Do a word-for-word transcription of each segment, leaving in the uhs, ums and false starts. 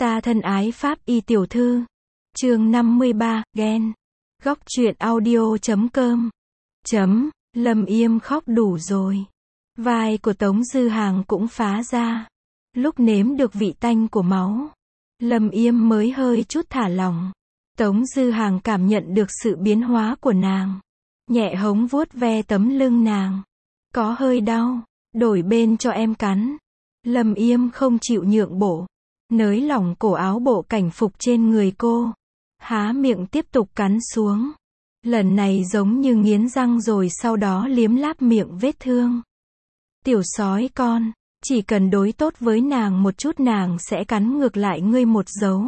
Ta thân ái Pháp y tiểu thư. Chương năm mươi ba, ghen. Góc truyện audio chấm com. Chấm, Lâm Yêm khóc đủ rồi. Vai của Tống Dư Hàng cũng phá ra. Lúc nếm được vị tanh của máu, Lâm Yêm mới hơi chút thả lỏng. Tống Dư Hàng cảm nhận được sự biến hóa của nàng. Nhẹ hống vuốt ve tấm lưng nàng. Có hơi đau, đổi bên cho em cắn. Lâm Yêm không chịu nhượng bộ. Nới lỏng cổ áo bộ cảnh phục trên người cô. Há miệng tiếp tục cắn xuống. Lần này giống như nghiến răng rồi sau đó liếm láp miệng vết thương. Tiểu sói con, chỉ cần đối tốt với nàng một chút nàng sẽ cắn ngược lại ngươi một dấu.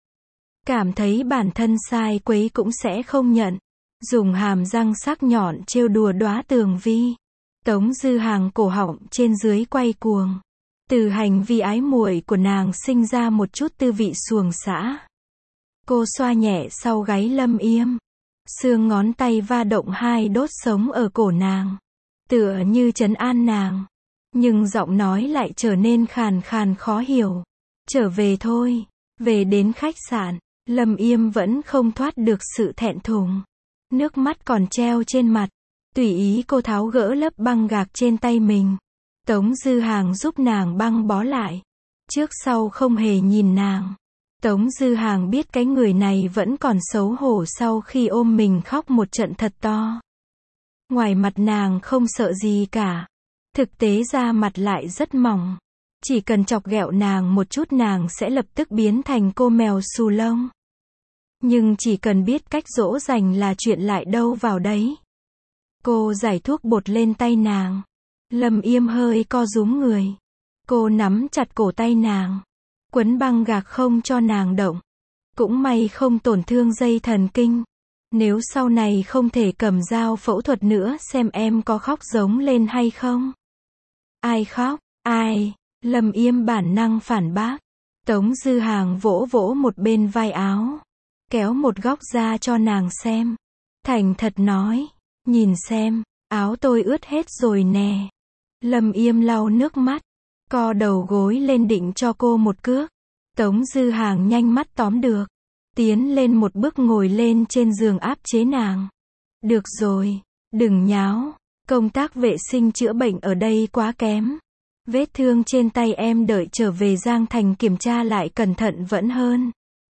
Cảm thấy bản thân sai quấy cũng sẽ không nhận. Dùng hàm răng sắc nhọn trêu đùa Đóa Tường Vi. Tống Dư Hàng cổ họng trên dưới quay cuồng. Từ hành vi ái muội của nàng sinh ra một chút tư vị xuồng xã. Cô xoa nhẹ sau gáy Lâm Yêm. Xương ngón tay va động hai đốt sống ở cổ nàng. Tựa như trấn an nàng. Nhưng giọng nói lại trở nên khàn khàn khó hiểu. Trở về thôi. Về đến khách sạn, Lâm Yêm vẫn không thoát được sự thẹn thùng. Nước mắt còn treo trên mặt. Tùy ý cô tháo gỡ lớp băng gạc trên tay mình. Tống Dư Hàng giúp nàng băng bó lại. Trước sau không hề nhìn nàng. Tống Dư Hàng biết cái người này vẫn còn xấu hổ sau khi ôm mình khóc một trận thật to. Ngoài mặt nàng không sợ gì cả. Thực tế ra mặt lại rất mỏng. Chỉ cần chọc ghẹo nàng một chút nàng sẽ lập tức biến thành cô mèo xù lông. Nhưng chỉ cần biết cách dỗ dành là chuyện lại đâu vào đấy. Cô giải thuốc bột lên tay nàng. Lâm Yêm hơi co rúm người. Cô nắm chặt cổ tay nàng. Quấn băng gạc không cho nàng động. Cũng may không tổn thương dây thần kinh. Nếu sau này không thể cầm dao phẫu thuật nữa xem em có khóc giống lên hay không. Ai khóc? Ai? Lâm Yêm bản năng phản bác. Tống Dư Hàng vỗ vỗ một bên vai áo. Kéo một góc ra cho nàng xem. Thành thật nói. Nhìn xem, áo tôi ướt hết rồi nè. Lâm Yêm lau nước mắt. Co đầu gối lên định cho cô một cước. Tống Dư Hàng nhanh mắt tóm được. Tiến lên một bước ngồi lên trên giường áp chế nàng. Được rồi, đừng nháo. Công tác vệ sinh chữa bệnh ở đây quá kém. Vết thương trên tay em đợi trở về Giang Thành kiểm tra lại cẩn thận vẫn hơn.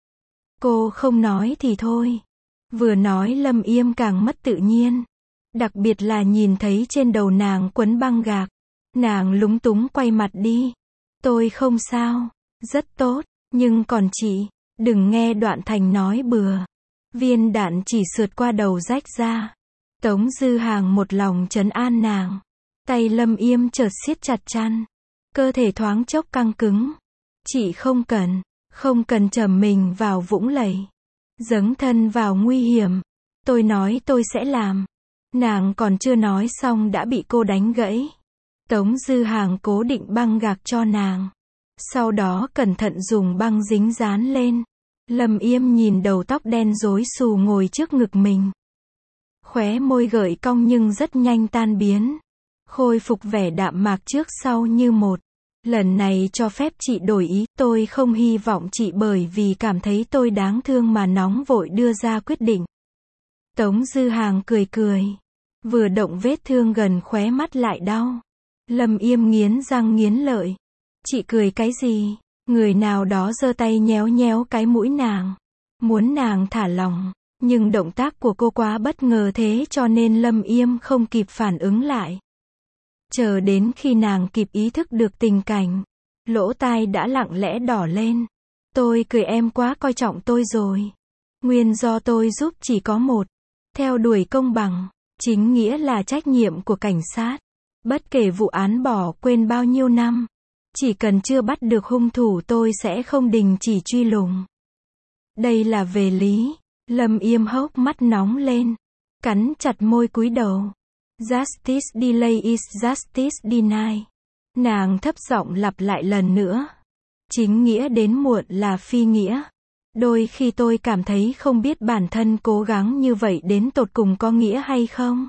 Cô không nói thì thôi. Vừa nói Lâm Yêm càng mất tự nhiên. Đặc biệt là nhìn thấy trên đầu nàng quấn băng gạc. Nàng lúng túng quay mặt đi. Tôi không sao. Rất tốt. Nhưng còn chị, đừng nghe Đoạn Thành nói bừa. Viên đạn chỉ sượt qua đầu rách ra. Tống Dư Hàng một lòng trấn an nàng. Tay Lâm Yêm chợt siết chặt chăn. Cơ thể thoáng chốc căng cứng. Chị không cần, không cần trầm mình vào vũng lầy. Dấn thân vào nguy hiểm. Tôi nói tôi sẽ làm. Nàng còn chưa nói xong đã bị cô đánh gãy. Tống Dư Hàng cố định băng gạc cho nàng. Sau đó cẩn thận dùng băng dính dán lên. Lâm Yêm nhìn đầu tóc đen rối xù ngồi trước ngực mình. Khóe môi gợi cong nhưng rất nhanh tan biến. Khôi phục vẻ đạm mạc trước sau như một. Lần này cho phép chị đổi ý. Tôi không hy vọng chị bởi vì cảm thấy tôi đáng thương mà nóng vội đưa ra quyết định. Tống Dư Hàng cười cười. Vừa động vết thương gần khóe mắt lại đau. Lâm Yêm nghiến răng nghiến lợi. Chị cười cái gì? Người nào đó giơ tay nhéo nhéo cái mũi nàng. Muốn nàng thả lỏng. Nhưng động tác của cô quá bất ngờ thế cho nên Lâm Yêm không kịp phản ứng lại. Chờ đến khi nàng kịp ý thức được tình cảnh. Lỗ tai đã lặng lẽ đỏ lên. Tôi cười em quá coi trọng tôi rồi. Nguyên do tôi giúp chỉ có một. Theo đuổi công bằng. Chính nghĩa là trách nhiệm của cảnh sát. Bất kể vụ án bỏ quên bao nhiêu năm. Chỉ cần chưa bắt được hung thủ tôi sẽ không đình chỉ truy lùng. Đây là về lý. Lâm Yêm hốc mắt nóng lên. Cắn chặt môi cúi đầu. Justice delay is justice denied. Nàng thấp giọng lặp lại lần nữa. Chính nghĩa đến muộn là phi nghĩa. Đôi khi tôi cảm thấy không biết bản thân cố gắng như vậy đến tột cùng có nghĩa hay không.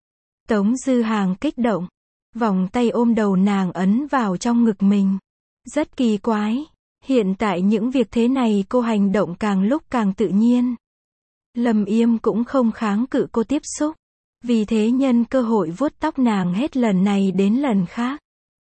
Tống Dư Hàng kích động. Vòng tay ôm đầu nàng ấn vào trong ngực mình. Rất kỳ quái. Hiện tại những việc thế này cô hành động càng lúc càng tự nhiên. Lâm Yêm cũng không kháng cự cô tiếp xúc. Vì thế nhân cơ hội vuốt tóc nàng hết lần này đến lần khác.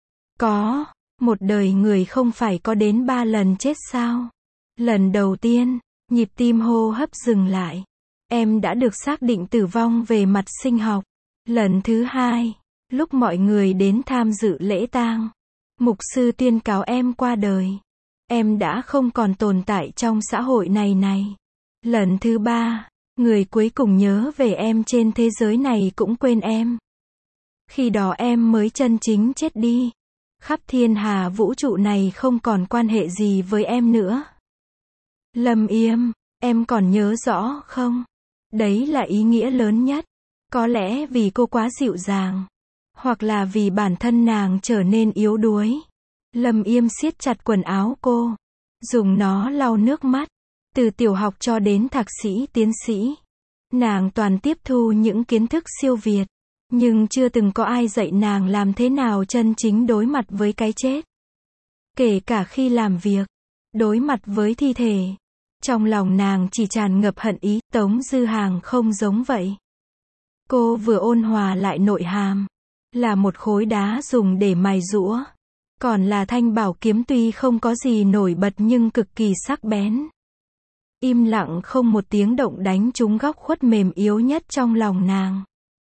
Có, một đời người không phải có đến ba lần chết sao? Lần đầu tiên, nhịp tim hô hấp dừng lại. Em đã được xác định tử vong về mặt sinh học. Lần thứ hai, lúc mọi người đến tham dự lễ tang, mục sư tuyên cáo em qua đời. Em đã không còn tồn tại trong xã hội này này. Lần thứ ba, người cuối cùng nhớ về em trên thế giới này cũng quên em. Khi đó em mới chân chính chết đi. Khắp thiên hà vũ trụ này không còn quan hệ gì với em nữa. Lâm Yêm, em còn nhớ rõ không? Đấy là ý nghĩa lớn nhất. Có lẽ vì cô quá dịu dàng. Hoặc là vì bản thân nàng trở nên yếu đuối. Lâm Yêm siết chặt quần áo cô. Dùng nó lau nước mắt. Từ tiểu học cho đến thạc sĩ tiến sĩ. Nàng toàn tiếp thu những kiến thức siêu việt. Nhưng chưa từng có ai dạy nàng làm thế nào chân chính đối mặt với cái chết. Kể cả khi làm việc. Đối mặt với thi thể. Trong lòng nàng chỉ tràn ngập hận ý. Tống Dư Hàng không giống vậy. Cô vừa ôn hòa lại nội hàm. Là một khối đá dùng để mài giũa. Còn là thanh bảo kiếm tuy không có gì nổi bật nhưng cực kỳ sắc bén. Im lặng không một tiếng động đánh trúng góc khuất mềm yếu nhất trong lòng nàng.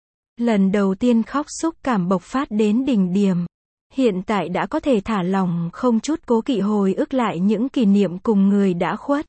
Lần đầu tiên khóc xúc cảm bộc phát đến đỉnh điểm. Hiện tại đã có thể thả lỏng không chút cố kỵ hồi ức lại những kỷ niệm cùng người đã khuất.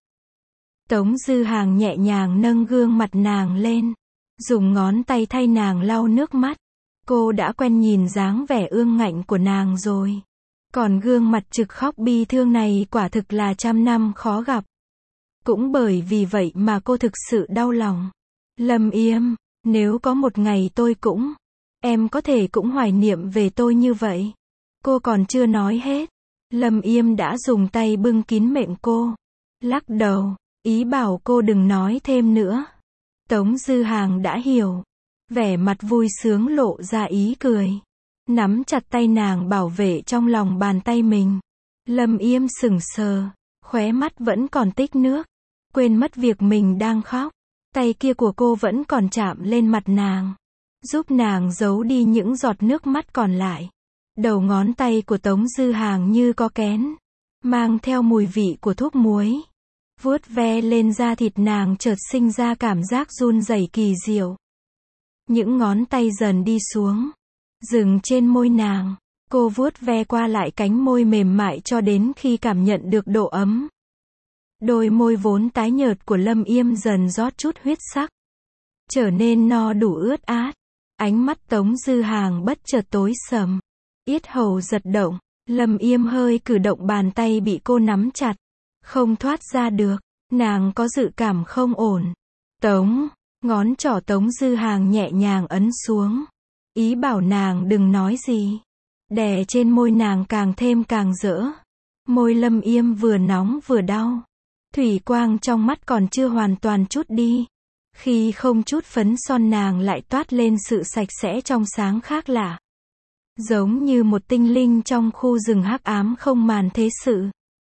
Tống Dư Hàng nhẹ nhàng nâng gương mặt nàng lên. Dùng ngón tay thay nàng lau nước mắt. Cô đã quen nhìn dáng vẻ ương ngạnh của nàng rồi. Còn gương mặt trực khóc bi thương này quả thực là trăm năm khó gặp. Cũng bởi vì vậy mà cô thực sự đau lòng. Lâm Yêm, nếu có một ngày tôi cũng, em có thể cũng hoài niệm về tôi như vậy. Cô còn chưa nói hết. Lâm Yêm đã dùng tay bưng kín miệng cô. Lắc đầu, ý bảo cô đừng nói thêm nữa. Tống Dư Hàng đã hiểu. Vẻ mặt vui sướng lộ ra ý cười. Nắm chặt tay nàng bảo vệ trong lòng bàn tay mình. Lâm Yêm sững sờ, khóe mắt vẫn còn tích nước. Quên mất việc mình đang khóc. Tay kia của cô vẫn còn chạm lên mặt nàng. Giúp nàng giấu đi những giọt nước mắt còn lại. Đầu ngón tay của Tống Dư Hàng như có kén. Mang theo mùi vị của thuốc muối. Vuốt ve lên da thịt nàng chợt sinh ra cảm giác run rẩy kỳ diệu. Những ngón tay dần đi xuống. Dừng trên môi nàng. Cô vuốt ve qua lại cánh môi mềm mại cho đến khi cảm nhận được độ ấm. Đôi môi vốn tái nhợt của Lâm Yêm dần rót chút huyết sắc. Trở nên no đủ ướt át. Ánh mắt Tống Dư Hàng bất chợt tối sầm. Yết hầu giật động. Lâm Yêm hơi cử động bàn tay bị cô nắm chặt. Không thoát ra được. Nàng có dự cảm không ổn. Tống. Ngón trỏ Tống Dư Hàng nhẹ nhàng ấn xuống. Ý bảo nàng đừng nói gì. Đè trên môi nàng càng thêm càng rỡ. Môi Lâm Yêm vừa nóng vừa đau. Thủy quang trong mắt còn chưa hoàn toàn trút đi. Khi không chút phấn son nàng lại toát lên sự sạch sẽ trong sáng khác lạ. Giống như một tinh linh trong khu rừng hắc ám không màn thế sự.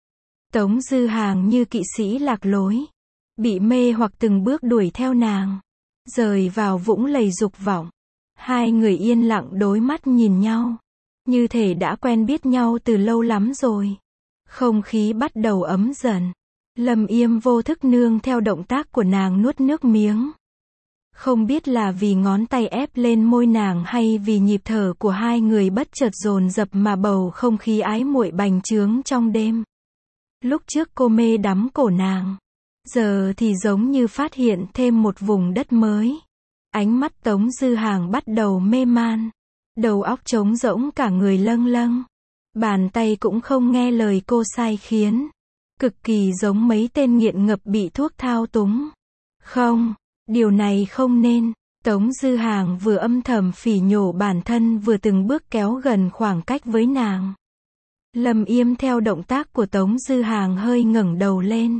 Tống Dư Hàng như kỵ sĩ lạc lối. Bị mê hoặc từng bước đuổi theo nàng. Rời vào vũng lầy dục vọng. Hai người yên lặng đối mắt nhìn nhau. Như thể đã quen biết nhau từ lâu lắm rồi. Không khí bắt đầu ấm dần. Lâm Yêm vô thức nương theo động tác của nàng nuốt nước miếng. Không biết là vì ngón tay ép lên môi nàng hay vì nhịp thở của hai người bất chợt dồn dập mà bầu không khí ái muội bành trướng trong đêm. Lúc trước cô mê đắm cổ nàng. Giờ thì giống như phát hiện thêm một vùng đất mới. Ánh mắt Tống Dư Hàng bắt đầu mê man. Đầu óc trống rỗng cả người lâng lâng. Bàn tay cũng không nghe lời cô sai khiến. Cực kỳ giống mấy tên nghiện ngập bị thuốc thao túng. Không, điều này không nên. Tống Dư Hàng vừa âm thầm phỉ nhổ bản thân vừa từng bước kéo gần khoảng cách với nàng. Lâm Yêm theo động tác của Tống Dư Hàng hơi ngẩng đầu lên.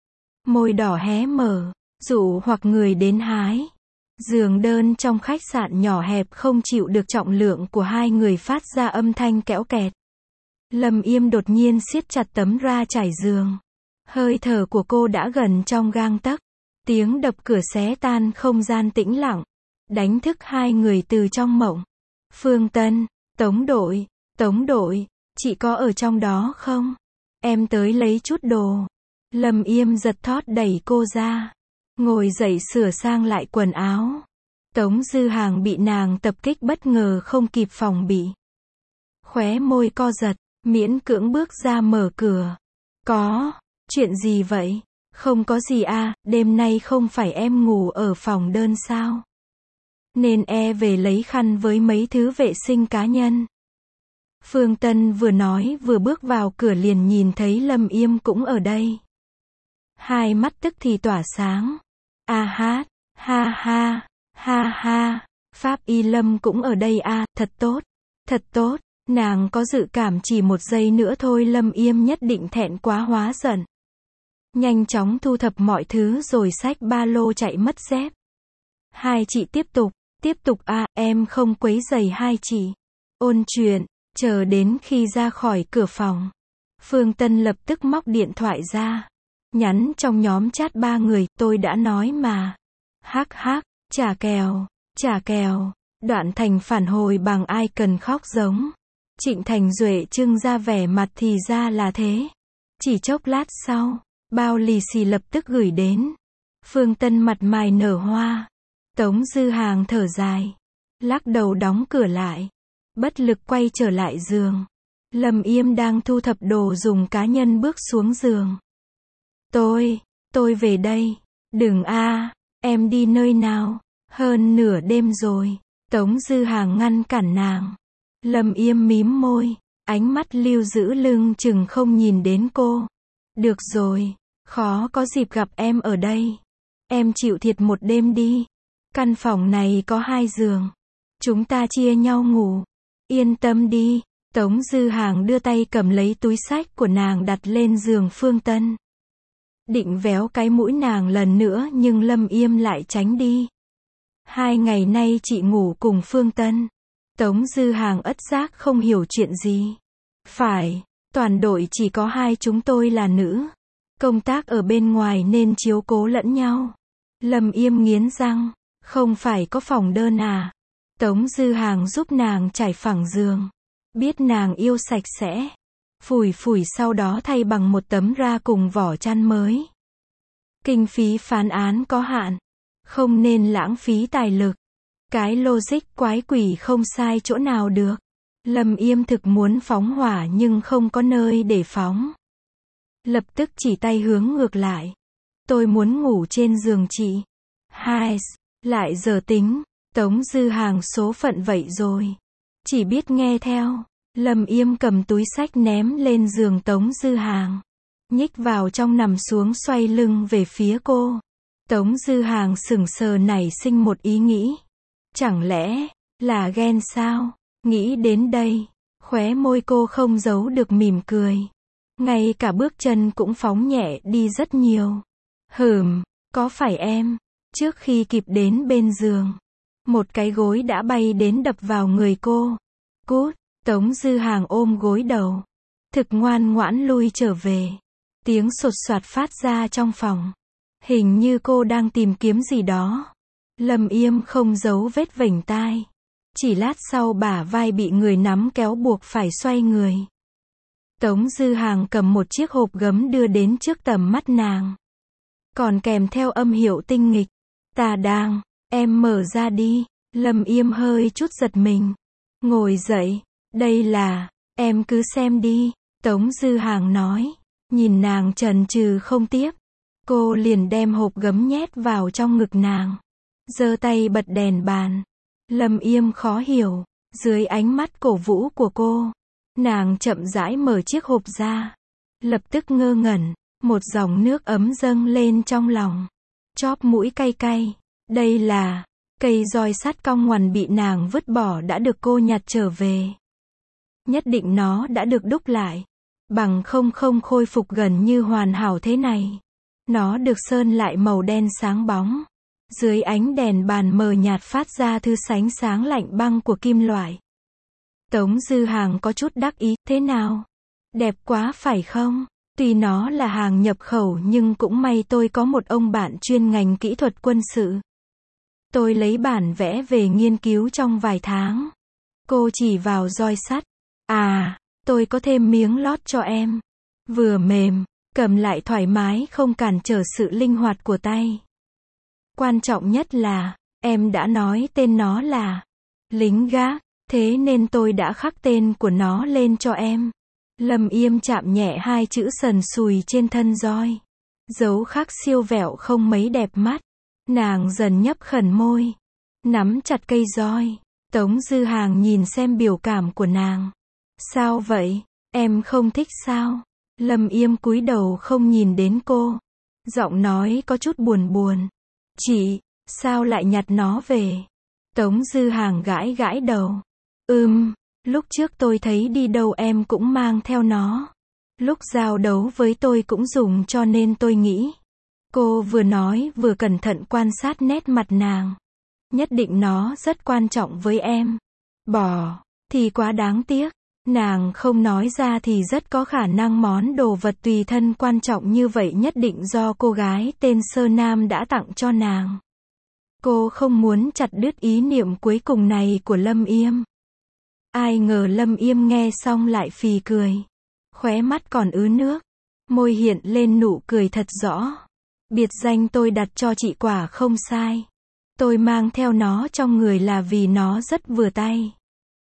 Môi đỏ hé mở, dụ hoặc người đến hái. Giường đơn trong khách sạn nhỏ hẹp không chịu được trọng lượng của hai người phát ra âm thanh kẽo kẹt. Lâm Yêm đột nhiên siết chặt tấm ra trải giường. Hơi thở của cô đã gần trong gang tấc. Tiếng đập cửa xé tan không gian tĩnh lặng, đánh thức hai người từ trong mộng. Phương Tân, Tống đội, Tống đội, chị có ở trong đó không? Em tới lấy chút đồ. Lâm Yêm giật thót đẩy cô ra. Ngồi dậy sửa sang lại quần áo. Tống Dư Hàng bị nàng tập kích bất ngờ không kịp phòng bị. Khóe môi co giật, miễn cưỡng bước ra mở cửa. Có, chuyện gì vậy? Không có gì à, đêm nay không phải em ngủ ở phòng đơn sao? Nên e về lấy khăn với mấy thứ vệ sinh cá nhân. Phương Tân vừa nói vừa bước vào cửa liền nhìn thấy Lâm Yêm cũng ở đây. Hai mắt tức thì tỏa sáng. A hát, ha ha, ha ha, Pháp Y Lâm cũng ở đây à, thật tốt, thật tốt. Nàng có dự cảm chỉ một giây nữa thôi Lâm Yêm nhất định thẹn quá hóa giận. Nhanh chóng thu thập mọi thứ rồi xách ba lô chạy mất dép. Hai chị tiếp tục, tiếp tục à, em không quấy rầy hai chị. Ôn chuyện, chờ đến khi ra khỏi cửa phòng. Phương Tân lập tức móc điện thoại ra. Nhắn trong nhóm chat ba người, tôi đã nói mà. Hắc hắc, chả kèo, chả kèo. Đoạn Thành phản hồi bằng ai cần khóc giống. Trịnh Thành Duệ trưng ra vẻ mặt thì ra là thế. Chỉ chốc lát sau, bao lì xì lập tức gửi đến. Phương Tân mặt mày nở hoa. Tống Dư Hàng thở dài. Lắc đầu đóng cửa lại. Bất lực quay trở lại giường. Lâm Yêm đang thu thập đồ dùng cá nhân bước xuống giường. Tôi, tôi về đây. Đừng a, em đi nơi nào? Hơn nửa đêm rồi. Tống Dư Hàng ngăn cản nàng. Lâm Yêm mím môi, ánh mắt lưu giữ lưng chừng không nhìn đến cô. Được rồi, khó có dịp gặp em ở đây. Em chịu thiệt một đêm đi. Căn phòng này có hai giường. Chúng ta chia nhau ngủ. Yên tâm đi. Tống Dư Hàng đưa tay cầm lấy túi xách của nàng đặt lên giường Phương Tân. Định véo cái mũi nàng lần nữa nhưng Lâm Yêm lại tránh đi. Hai ngày nay chị ngủ cùng Phương Tân. Tống Dư Hàng ất giác không hiểu chuyện gì. Phải, toàn đội chỉ có hai chúng tôi là nữ. Công tác ở bên ngoài nên chiếu cố lẫn nhau. Lâm Yêm nghiến răng, không phải có phòng đơn à? Tống Dư Hàng giúp nàng trải phẳng giường. Biết nàng yêu sạch sẽ. Phủi phủi sau đó thay bằng một tấm ra cùng vỏ chăn mới. Kinh phí phán án có hạn. Không nên lãng phí tài lực. Cái logic quái quỷ không sai chỗ nào được. Lâm Yêm thực muốn phóng hỏa nhưng không có nơi để phóng. Lập tức chỉ tay hướng ngược lại. Tôi muốn ngủ trên giường chị. Hai, lại giờ tính. Tống Dư Hàng số phận vậy rồi. Chỉ biết nghe theo. Lâm Yêm cầm túi xách ném lên giường Tống Dư Hàng. Nhích vào trong nằm xuống xoay lưng về phía cô. Tống Dư Hàng sững sờ nảy sinh một ý nghĩ. Chẳng lẽ là ghen sao? Nghĩ đến đây, khóe môi cô không giấu được mỉm cười. Ngay cả bước chân cũng phóng nhẹ đi rất nhiều. Hừm, có phải em? Trước khi kịp đến bên giường, một cái gối đã bay đến đập vào người cô. Cút, Tống Dư Hàng ôm gối đầu. Thực ngoan ngoãn lui trở về. Tiếng sột soạt phát ra trong phòng. Hình như cô đang tìm kiếm gì đó. Lâm Yêm không giấu vết vểnh tai. Chỉ lát sau bả vai bị người nắm kéo buộc phải xoay người. Tống Dư Hàng cầm một chiếc hộp gấm đưa đến trước tầm mắt nàng. Còn kèm theo âm hiệu tinh nghịch. Ta đang, em mở ra đi. Lâm Yêm hơi chút giật mình. Ngồi dậy, đây là, em cứ xem đi. Tống Dư Hàng nói. Nhìn nàng chần chừ không tiếp. Cô liền đem hộp gấm nhét vào trong ngực nàng. Giơ tay bật đèn bàn. Lâm Yêm khó hiểu. Dưới ánh mắt cổ vũ của cô, nàng chậm rãi mở chiếc hộp ra. Lập tức ngơ ngẩn. Một dòng nước ấm dâng lên trong lòng. Chóp mũi cay cay. Đây là cây roi sắt cong ngoằn bị nàng vứt bỏ đã được cô nhặt trở về. Nhất định nó đã được đúc lại. Bằng không không khôi phục gần như hoàn hảo thế này. Nó được sơn lại màu đen sáng bóng. Dưới ánh đèn bàn mờ nhạt phát ra thứ sánh sáng lạnh băng của kim loại. Tống Dư Hàng có chút đắc ý, thế nào? Đẹp quá phải không? Tuy nó là hàng nhập khẩu nhưng cũng may tôi có một ông bạn chuyên ngành kỹ thuật quân sự. Tôi lấy bản vẽ về nghiên cứu trong vài tháng. Cô chỉ vào roi sắt. À, tôi có thêm miếng lót cho em. Vừa mềm, cầm lại thoải mái không cản trở sự linh hoạt của tay. Quan trọng nhất là, em đã nói tên nó là lính gác, thế nên tôi đã khắc tên của nó lên cho em. Lâm Yêm chạm nhẹ hai chữ sần sùi trên thân roi. Dấu khắc siêu vẹo không mấy đẹp mắt. Nàng dần nhấp khẩn môi, nắm chặt cây roi. Tống Dư Hàng nhìn xem biểu cảm của nàng. Sao vậy? Em không thích sao? Lâm Yêm cúi đầu không nhìn đến cô. Giọng nói có chút buồn buồn. Chị, sao lại nhặt nó về? Tống Dư Hàng gãi gãi đầu. Ừm, lúc trước tôi thấy đi đâu em cũng mang theo nó. Lúc giao đấu với tôi cũng dùng cho nên tôi nghĩ. Cô vừa nói vừa cẩn thận quan sát nét mặt nàng. Nhất định nó rất quan trọng với em. Bỏ, thì quá đáng tiếc. Nàng không nói ra thì rất có khả năng món đồ vật tùy thân quan trọng như vậy nhất định do cô gái tên Sơ Nam đã tặng cho nàng. Cô không muốn chặt đứt ý niệm cuối cùng này của Lâm Yêm. Ai ngờ Lâm Yêm nghe xong lại phì cười. Khóe mắt còn ứ nước. Môi hiện lên nụ cười thật rõ. Biệt danh tôi đặt cho chị quả không sai. Tôi mang theo nó trong người là vì nó rất vừa tay.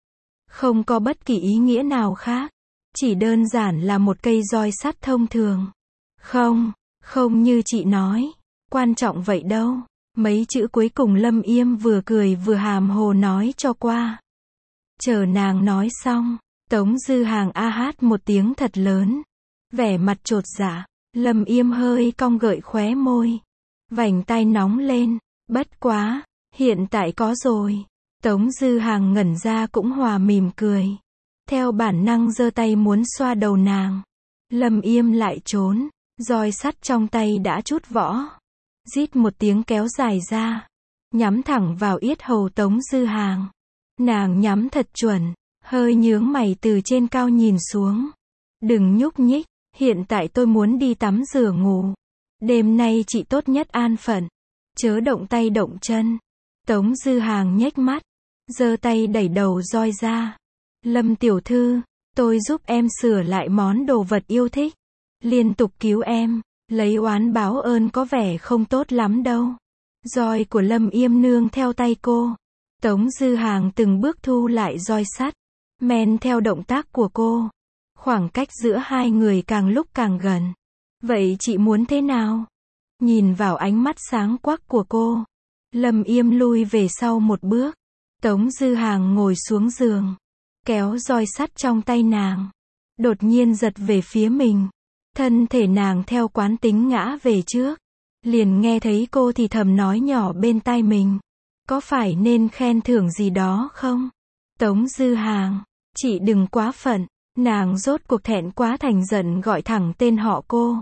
Không có bất kỳ ý nghĩa nào khác. Chỉ đơn giản là một cây roi sắt thông thường. Không, không như chị nói. Quan trọng vậy đâu. Mấy chữ cuối cùng Lâm Yêm vừa cười vừa hàm hồ nói cho qua. Chờ nàng nói xong, Tống Dư Hàng a hát một tiếng thật lớn. Vẻ mặt chột dạ, Lâm Yêm hơi cong gợi khóe môi. Vành tay nóng lên, bất quá, hiện tại có rồi. Tống Dư Hàng ngẩn ra cũng hòa mỉm cười. Theo bản năng giơ tay muốn xoa đầu nàng. Lâm Yêm lại trốn, roi sắt trong tay đã trút võ. Rít một tiếng kéo dài ra, nhắm thẳng vào yết hầu Tống Dư Hàng. Nàng nhắm thật chuẩn, hơi nhướng mày từ trên cao nhìn xuống. Đừng nhúc nhích, hiện tại tôi muốn đi tắm rửa ngủ. Đêm nay chị tốt nhất an phận, chớ động tay động chân. Tống Dư Hàng nhếch mắt, giơ tay đẩy đầu roi ra. Lâm tiểu thư, tôi giúp em sửa lại món đồ vật yêu thích. Liên tục cứu em, lấy oán báo ơn có vẻ không tốt lắm đâu. Roi của Lâm Yêm nương theo tay cô. Tống Dư Hàng từng bước thu lại roi sắt, men theo động tác của cô. Khoảng cách giữa hai người càng lúc càng gần. Vậy chị muốn thế nào? Nhìn vào ánh mắt sáng quắc của cô, Lâm Yêm lui về sau một bước. Tống Dư Hàng ngồi xuống giường, kéo roi sắt trong tay nàng, đột nhiên giật về phía mình. Thân thể nàng theo quán tính ngã về trước. Liền nghe thấy cô thì thầm nói nhỏ bên tai mình. Có phải nên khen thưởng gì đó không? Tống Dư Hàng, chị đừng quá phận. Nàng rốt cuộc thẹn quá thành giận gọi thẳng tên họ cô.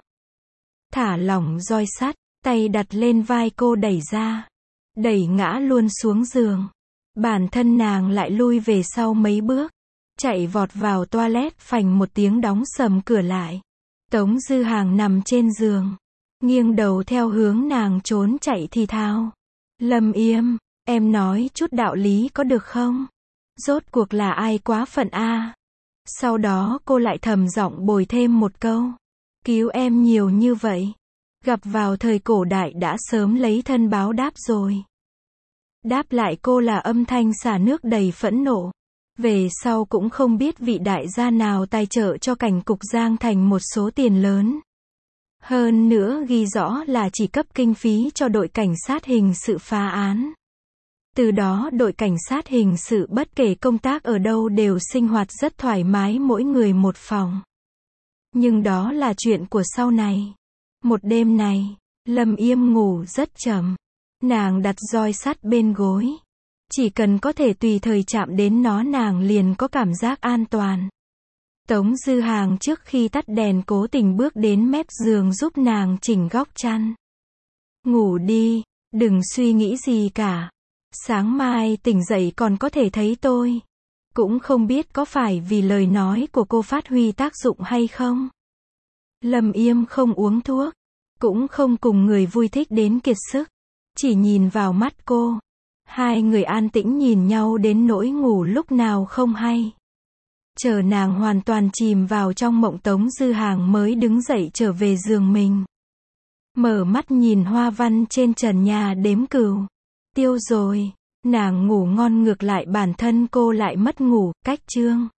Thả lỏng roi sắt, tay đặt lên vai cô đẩy ra. Đẩy ngã luôn xuống giường. Bản thân nàng lại lui về sau mấy bước. Chạy vọt vào toilet phành một tiếng đóng sầm cửa lại. Tống Dư Hàng nằm trên giường. Nghiêng đầu theo hướng nàng trốn chạy thì thào. Lâm Yêm, em nói chút đạo lý có được không? Rốt cuộc là ai quá phận a? Sau đó cô lại thầm giọng bồi thêm một câu. Cứu em nhiều như vậy. Gặp vào thời cổ đại đã sớm lấy thân báo đáp rồi. Đáp lại cô là âm thanh xả nước đầy phẫn nộ. Về sau cũng không biết vị đại gia nào tài trợ cho cảnh cục Giang Thành một số tiền lớn. Hơn nữa ghi rõ là chỉ cấp kinh phí cho đội cảnh sát hình sự phá án. Từ đó đội cảnh sát hình sự bất kể công tác ở đâu đều sinh hoạt rất thoải mái mỗi người một phòng. Nhưng đó là chuyện của sau này. Một đêm này, Lâm Yêm ngủ rất chậm. Nàng đặt roi sắt bên gối. Chỉ cần có thể tùy thời chạm đến nó nàng liền có cảm giác an toàn. Tống Dư Hàng trước khi tắt đèn cố tình bước đến mép giường giúp nàng chỉnh góc chăn. Ngủ đi, đừng suy nghĩ gì cả. Sáng mai tỉnh dậy còn có thể thấy tôi. Cũng không biết có phải vì lời nói của cô phát huy tác dụng hay không. Lâm Yêm không uống thuốc, cũng không cùng người vui thích đến kiệt sức, chỉ nhìn vào mắt cô. Hai người an tĩnh nhìn nhau đến nỗi ngủ lúc nào không hay. Chờ nàng hoàn toàn chìm vào trong mộng, Tống Dư Hàng mới đứng dậy trở về giường mình. Mở mắt nhìn hoa văn trên trần nhà đếm cừu. Tiêu rồi, nàng ngủ ngon, ngược lại bản thân cô lại mất ngủ. Cách chương